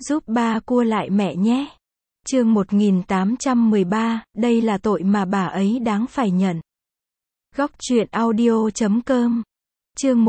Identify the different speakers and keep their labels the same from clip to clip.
Speaker 1: giúp ba cua lại mẹ nhé. Chương 1813, đây là tội mà bà ấy đáng phải nhận. Góc truyện audio.com. Chương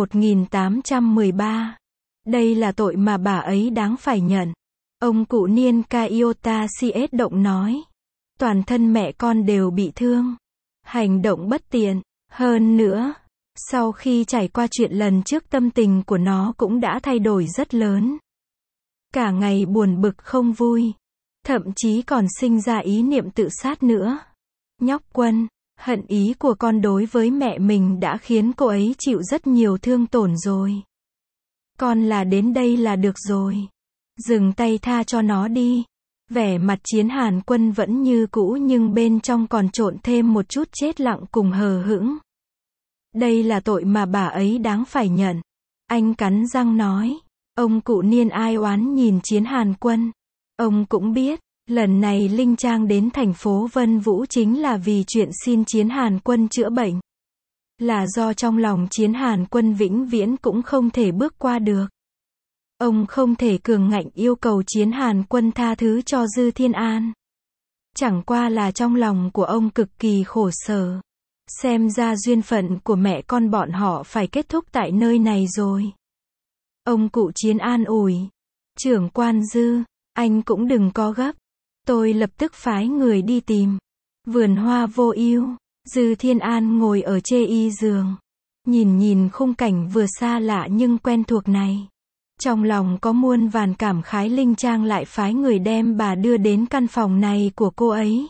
Speaker 1: 1813. Đây là tội mà bà ấy đáng phải nhận. Ông cụ niên Kaiota CS động nói. Toàn thân mẹ con đều bị thương. Hành động bất tiện. Hơn nữa, sau khi trải qua chuyện lần trước tâm tình của nó cũng đã thay đổi rất lớn. Cả ngày buồn bực không vui. Thậm chí còn sinh ra ý niệm tự sát nữa. Nhóc Quân, hận ý của con đối với mẹ mình đã khiến cô ấy chịu rất nhiều thương tổn rồi. Con là đến đây là được rồi. Dừng tay tha cho nó đi. Vẻ mặt Chiến Hàn Quân vẫn như cũ nhưng bên trong còn trộn thêm một chút chết lặng cùng hờ hững. Đây là tội mà bà ấy đáng phải nhận. Anh cắn răng nói. Ông cụ niên ai oán nhìn Chiến Hàn Quân. Ông cũng biết, lần này Linh Trang đến thành phố Vân Vũ chính là vì chuyện xin Chiến Hàn Quân chữa bệnh. Là do trong lòng Chiến Hàn Quân vĩnh viễn cũng không thể bước qua được. Ông không thể cường ngạnh yêu cầu Chiến Hàn Quân tha thứ cho Dư Thiên An. Chẳng qua là trong lòng của ông cực kỳ khổ sở. Xem ra duyên phận của mẹ con bọn họ phải kết thúc tại nơi này rồi. Ông cụ Chiến an ủi. Trưởng quan Dư, anh cũng đừng có gấp. Tôi lập tức phái người đi tìm. Vườn hoa vô ưu. Dư Thiên An ngồi ở chê y giường. Nhìn khung cảnh vừa xa lạ nhưng quen thuộc này. Trong lòng có muôn vàn cảm khái. Linh Trang lại phái người đem bà đưa đến căn phòng này của cô ấy.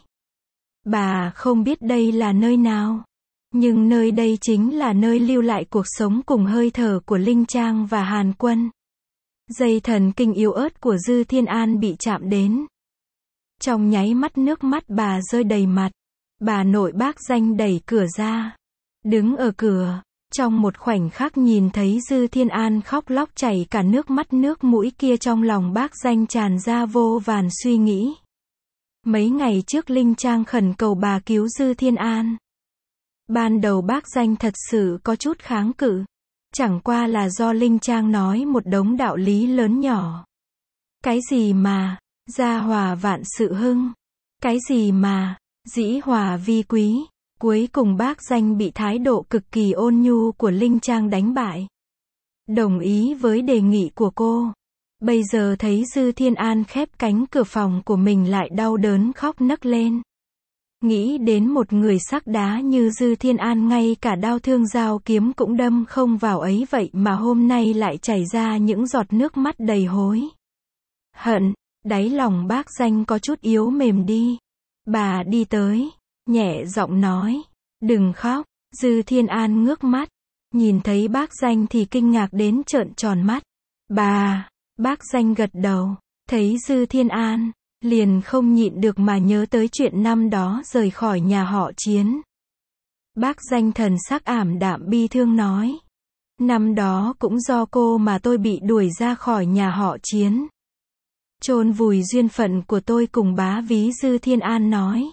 Speaker 1: Bà không biết đây là nơi nào. Nhưng nơi đây chính là nơi lưu lại cuộc sống cùng hơi thở của Linh Trang và Hàn Quân. Dây thần kinh yếu ớt của Dư Thiên An bị chạm đến. Trong nháy mắt nước mắt bà rơi đầy mặt. Bà nội Bác Danh đẩy cửa ra. Đứng ở cửa, trong một khoảnh khắc nhìn thấy Dư Thiên An khóc lóc chảy cả nước mắt nước mũi kia, trong lòng Bác Danh tràn ra vô vàn suy nghĩ. Mấy ngày trước Linh Trang khẩn cầu bà cứu Dư Thiên An. Ban đầu Bác Danh thật sự có chút kháng cự. Chẳng qua là do Linh Trang nói một đống đạo lý lớn nhỏ. Cái gì mà, gia hòa vạn sự hưng. Cái gì mà, dĩ hòa vi quý. Cuối cùng Bác Danh bị thái độ cực kỳ ôn nhu của Linh Trang đánh bại. Đồng ý với đề nghị của cô. Bây giờ thấy Dư Thiên An khép cánh cửa phòng của mình lại đau đớn khóc nấc lên. Nghĩ đến một người sắc đá như Dư Thiên An ngay cả đao thương dao kiếm cũng đâm không vào ấy, vậy mà hôm nay lại chảy ra những giọt nước mắt đầy hối hận. Đáy lòng Bác Danh có chút yếu mềm đi. Bà đi tới, nhẹ giọng nói, đừng khóc. Dư Thiên An ngước mắt, nhìn thấy Bác Danh thì kinh ngạc đến trợn tròn mắt. Bà, Bác Danh gật đầu, thấy Dư Thiên An, liền không nhịn được mà nhớ tới chuyện năm đó rời khỏi nhà họ Chiến. Bác Danh thần sắc ảm đạm bi thương nói. Năm đó cũng do cô mà tôi bị đuổi ra khỏi nhà họ Chiến. Chôn vùi duyên phận của tôi cùng bá ví. Dư Thiên An nói.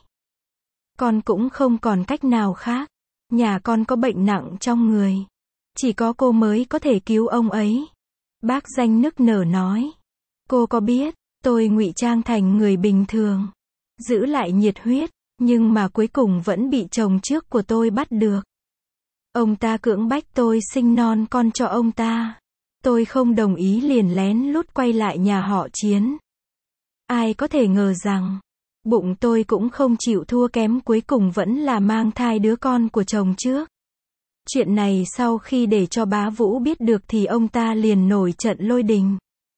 Speaker 1: Con cũng không còn cách nào khác. Nhà con có bệnh nặng trong người. Chỉ có cô mới có thể cứu ông ấy. Bác Danh nức nở nói. Cô có biết, tôi ngụy trang thành người bình thường, giữ lại nhiệt huyết, nhưng mà cuối cùng vẫn bị chồng trước của tôi bắt được. Ông ta cưỡng bách tôi sinh non con cho ông ta. Tôi không đồng ý liền lén lút quay lại nhà họ Chiến. Ai có thể ngờ rằng, bụng tôi cũng không chịu thua kém, cuối cùng vẫn là mang thai đứa con của chồng trước. Chuyện này sau khi để cho bá Vũ biết được thì ông ta liền nổi trận lôi đình.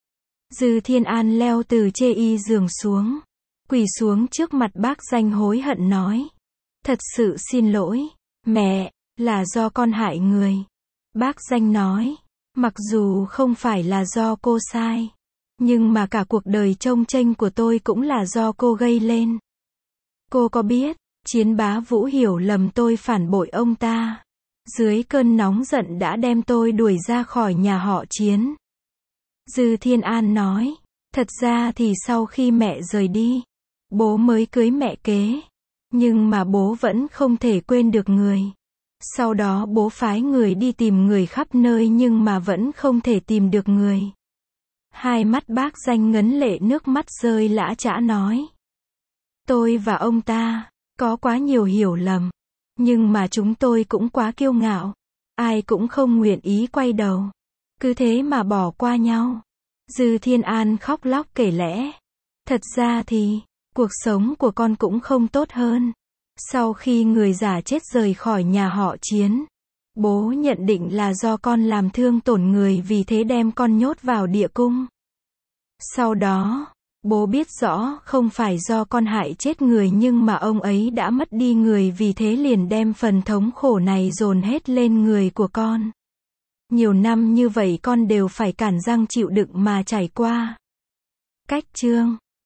Speaker 1: Dư Thiên An leo từ chê y giường xuống, quỳ xuống trước mặt Bác Danh hối hận nói. Thật sự xin lỗi, mẹ, là do con hại người. Bác Danh nói, mặc dù không phải là do cô sai, nhưng mà cả cuộc đời chông chênh của tôi cũng là do cô gây lên. Cô có biết, Chiến bá Vũ hiểu lầm tôi phản bội ông ta. Dưới cơn nóng giận đã đem tôi đuổi ra khỏi nhà họ Chiến. Dư Thiên An nói, thật ra thì sau khi mẹ rời đi, bố mới cưới mẹ kế. Nhưng mà bố vẫn không thể quên được người. Sau đó bố phái người đi tìm người khắp nơi nhưng mà vẫn không thể tìm được người. Hai mắt bác Danh ngấn lệ, nước mắt rơi lã chã nói. Tôi và ông ta có quá nhiều hiểu lầm. Nhưng mà chúng tôi cũng quá kiêu ngạo. Ai cũng không nguyện ý quay đầu. Cứ thế mà bỏ qua nhau. Dư Thiên An khóc lóc kể lẽ. Thật ra thì, cuộc sống của con cũng không tốt hơn. Sau khi người giả chết rời khỏi nhà họ Chiến, bố nhận định là do con làm thương tổn người, vì thế đem con nhốt vào địa cung. Sau đó, bố biết rõ không phải do con hại chết người, nhưng mà ông ấy đã mất đi người, vì thế liền đem phần thống khổ này dồn hết lên người của con. Nhiều năm như vậy con đều phải cắn răng chịu đựng mà trải qua. Cách chương